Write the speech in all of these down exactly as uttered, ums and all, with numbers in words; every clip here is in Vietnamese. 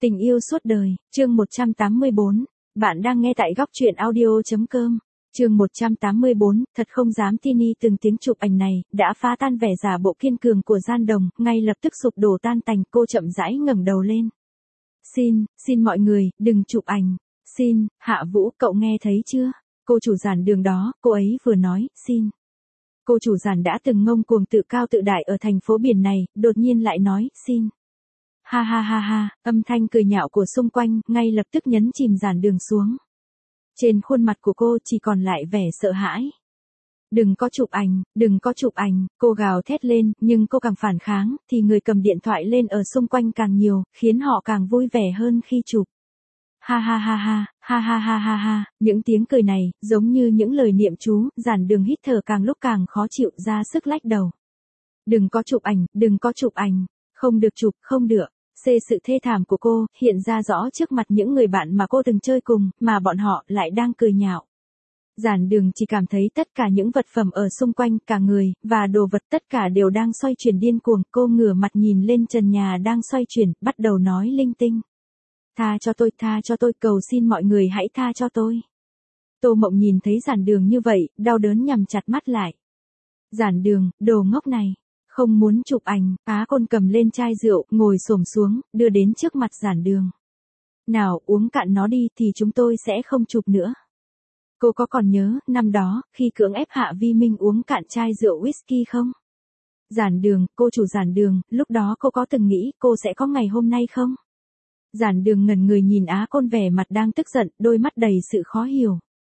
Tình yêu suốt đời, chương một trăm tám mươi bốn. Bạn đang nghe tại góc truyện audio chấm com. Chương một trăm tám mươi bốn, thật không dám tin y từng tiếng chụp ảnh này, đã phá tan vẻ giả bộ kiên cường của gian đồng, ngay lập tức sụp đổ tan tành. Cô chậm rãi ngẩng đầu lên. Xin, xin mọi người, đừng chụp ảnh. Xin, Hạ Vũ, cậu nghe thấy chưa? Cô chủ giản đường đó, cô ấy vừa nói, xin. Cô chủ giản đã từng ngông cuồng tự cao tự đại ở thành phố biển này, đột nhiên lại nói, xin. Ha ha ha ha, âm thanh cười nhạo của xung quanh, ngay lập tức nhấn chìm giản đường xuống. Trên khuôn mặt của cô chỉ còn lại vẻ sợ hãi. Đừng có chụp ảnh, đừng có chụp ảnh, cô gào thét lên, nhưng cô càng phản kháng, thì người cầm điện thoại lên ở xung quanh càng nhiều, khiến họ càng vui vẻ hơn khi chụp. Ha ha ha ha, ha ha ha ha ha, những tiếng cười này, giống như những lời niệm chú, giản đường hít thở càng lúc càng khó chịu, ra sức lách đầu. Đừng có chụp ảnh, đừng có chụp ảnh, không được chụp, không được. Xê sự thê thảm của cô, hiện ra rõ trước mặt những người bạn mà cô từng chơi cùng, mà bọn họ lại đang cười nhạo. Giản đường chỉ cảm thấy tất cả những vật phẩm ở xung quanh, cả người, và đồ vật tất cả đều đang xoay chuyển điên cuồng. Cô ngửa mặt nhìn lên trần nhà đang xoay chuyển, bắt đầu nói linh tinh. Tha cho tôi, tha cho tôi, cầu xin mọi người hãy tha cho tôi. Tô Mộng nhìn thấy giản đường như vậy, đau đớn nhắm chặt mắt lại. Giản đường, đồ ngốc này. Không muốn chụp ảnh, Á Côn cầm lên chai rượu, ngồi xổm xuống, đưa đến trước mặt giản đường. Nào, uống cạn nó đi thì chúng tôi sẽ không chụp nữa. Cô có còn nhớ, năm đó, khi cưỡng ép Hạ Vi Minh uống cạn chai rượu whisky không? Giản đường, cô chủ giản đường, lúc đó cô có từng nghĩ cô sẽ có ngày hôm nay không? Giản đường ngẩn người nhìn Á Côn vẻ mặt đang tức giận, đôi mắt đầy sự khó hiểu.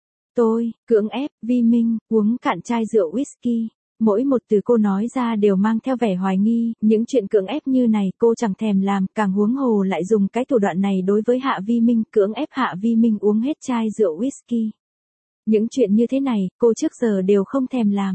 Tôi, cưỡng ép, Vi Minh, uống cạn chai rượu whisky. Mỗi một từ cô nói ra đều mang theo vẻ hoài nghi, những chuyện cưỡng ép như này cô chẳng thèm làm, càng huống hồ lại dùng cái thủ đoạn này đối với Hạ Vi Minh, cưỡng ép Hạ Vi Minh uống hết chai rượu whisky. Những chuyện như thế này, cô trước giờ đều không thèm làm.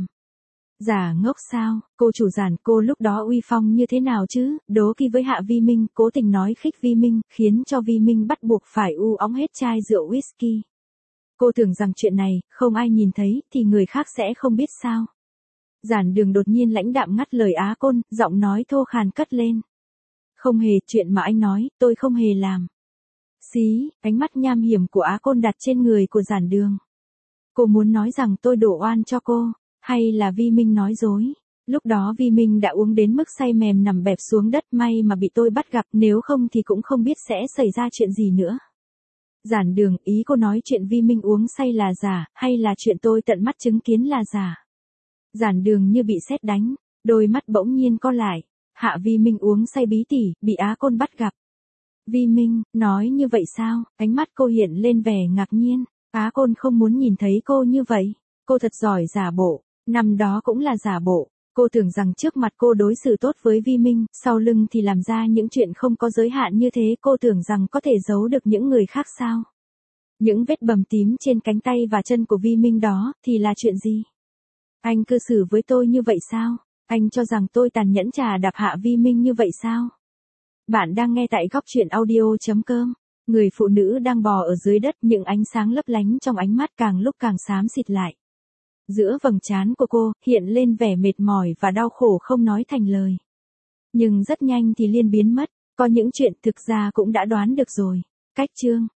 Giả ngốc sao, cô chủ giản, cô lúc đó uy phong như thế nào chứ, đố kỵ với Hạ Vi Minh, cố tình nói khích Vi Minh, khiến cho Vi Minh bắt buộc phải u óng hết chai rượu whisky. Cô tưởng rằng chuyện này, không ai nhìn thấy, thì người khác sẽ không biết sao. Giản đường đột nhiên lãnh đạm ngắt lời Á Côn, giọng nói thô khàn cất lên. Không hề, chuyện mà anh nói, tôi không hề làm. Xí, ánh mắt nham hiểm của Á Côn đặt trên người của giản đường. Cô muốn nói rằng tôi đổ oan cho cô, hay là Vi Minh nói dối? Lúc đó Vi Minh đã uống đến mức say mềm nằm bẹp xuống đất, may mà bị tôi bắt gặp, nếu không thì cũng không biết sẽ xảy ra chuyện gì nữa. Giản đường, ý cô nói chuyện Vi Minh uống say là giả, hay là chuyện tôi tận mắt chứng kiến là giả? Giản đường như bị sét đánh, đôi mắt bỗng nhiên co lại. Hạ Vi Minh uống say bí tỉ, bị Á Côn bắt gặp. Vi Minh, nói như vậy sao? Ánh mắt cô hiện lên vẻ ngạc nhiên. Á Côn không muốn nhìn thấy cô như vậy. Cô thật giỏi giả bộ, năm đó cũng là giả bộ. Cô tưởng rằng trước mặt cô đối xử tốt với Vi Minh, sau lưng thì làm ra những chuyện không có giới hạn như thế. Cô tưởng rằng có thể giấu được những người khác sao? Những vết bầm tím trên cánh tay và chân của Vi Minh đó, thì là chuyện gì? Anh cư xử với tôi như vậy sao? Anh cho rằng tôi tàn nhẫn trà đạp Hạ Vi Minh như vậy sao? Bạn đang nghe tại góc truyện audio chấm com. Người phụ nữ đang bò ở dưới đất, những ánh sáng lấp lánh trong ánh mắt càng lúc càng xám xịt lại. Giữa vầng trán của cô, hiện lên vẻ mệt mỏi và đau khổ không nói thành lời. Nhưng rất nhanh thì liền biến mất, có những chuyện thực ra cũng đã đoán được rồi. Cách chương.